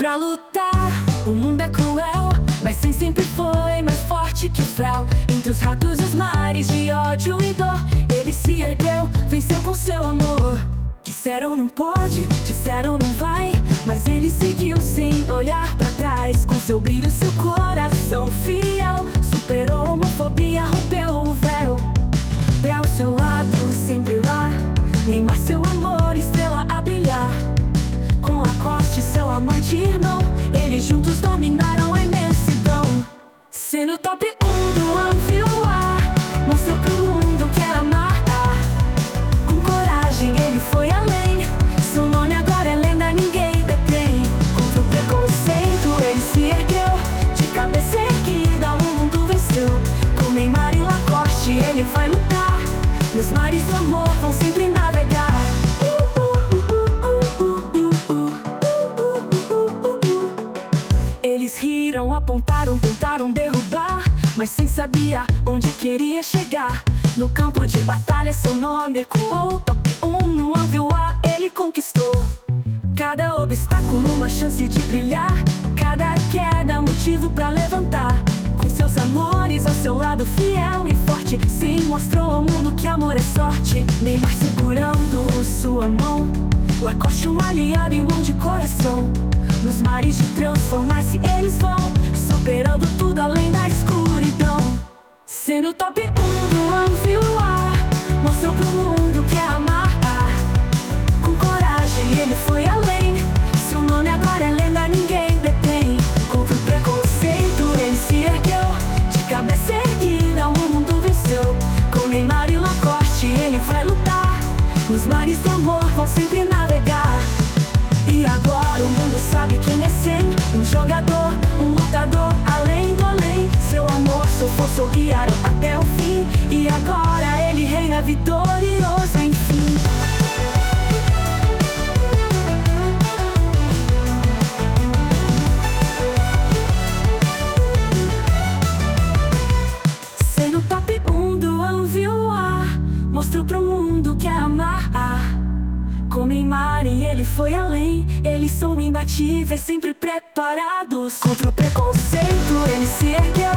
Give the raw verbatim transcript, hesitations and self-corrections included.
pra lutar. O mundo é cruel, mas Sam sempre foi mais forte que o fel. Entre os ratos e os mares de ódio e dor, ele se ergueu, venceu com seu amor. Disseram não pode, disseram não vai, mas ele seguiu sem olhar pra trás. Com seu brilho, seu coração fiel, superou a homofobia, rompeu o véu. Pé ao seu lado, sempre lá, Neymar, seu amor, estrela a brilhar. Com Lacoste, seu amante irmão, eles juntos dominaram a imensidão. Sendo top um do Anvil-A, mostrou pro mundo que era amar. Com coragem ele foi além, seu nome agora é lenda, ninguém detém. Contra o preconceito ele se ergueu, de cabeça erguida o mundo venceu. Com Neymar e Lacoste ele vai lutar, nos mares do amor vão sempre navegar. Eles riram, apontaram, tentaram derrubar, mas sem sabia onde queria chegar. No campo de batalha seu nome ecoou, top um no Anvil-A ele conquistou. Cada obstáculo uma chance de brilhar, cada queda motivo pra levantar. Com seus amores ao seu lado fiel e forte, sim, mostrou ao mundo que amor é sorte. Neymar segurando sua mão, Lacoste um aliado, irmão de coração. Nos mares de transformar-se eles vão, superando tudo além da escuridão. Sendo top um do Anvil-A, mostrou pro mundo que é amar. Com coragem ele foi além, seu nome agora é lenda, ninguém detém. Contra o preconceito ele se ergueu, de cabeça erguida o mundo venceu. Com Neymar e Lacoste ele vai lutar, os mares do amor vão sempre navegar. E agora o mundo sabe quem é Sam, um jogador, um lutador, além do além. Seu amor, seu força o guiaram até o fim, e agora ele reina vitorioso, enfim. Sendo top um do Anvil-A, mostrou pro mundo que é amar. Com Neymar e ele foi além, eles são imbatíveis, sempre preparados. Contra o preconceito ele se ergueu,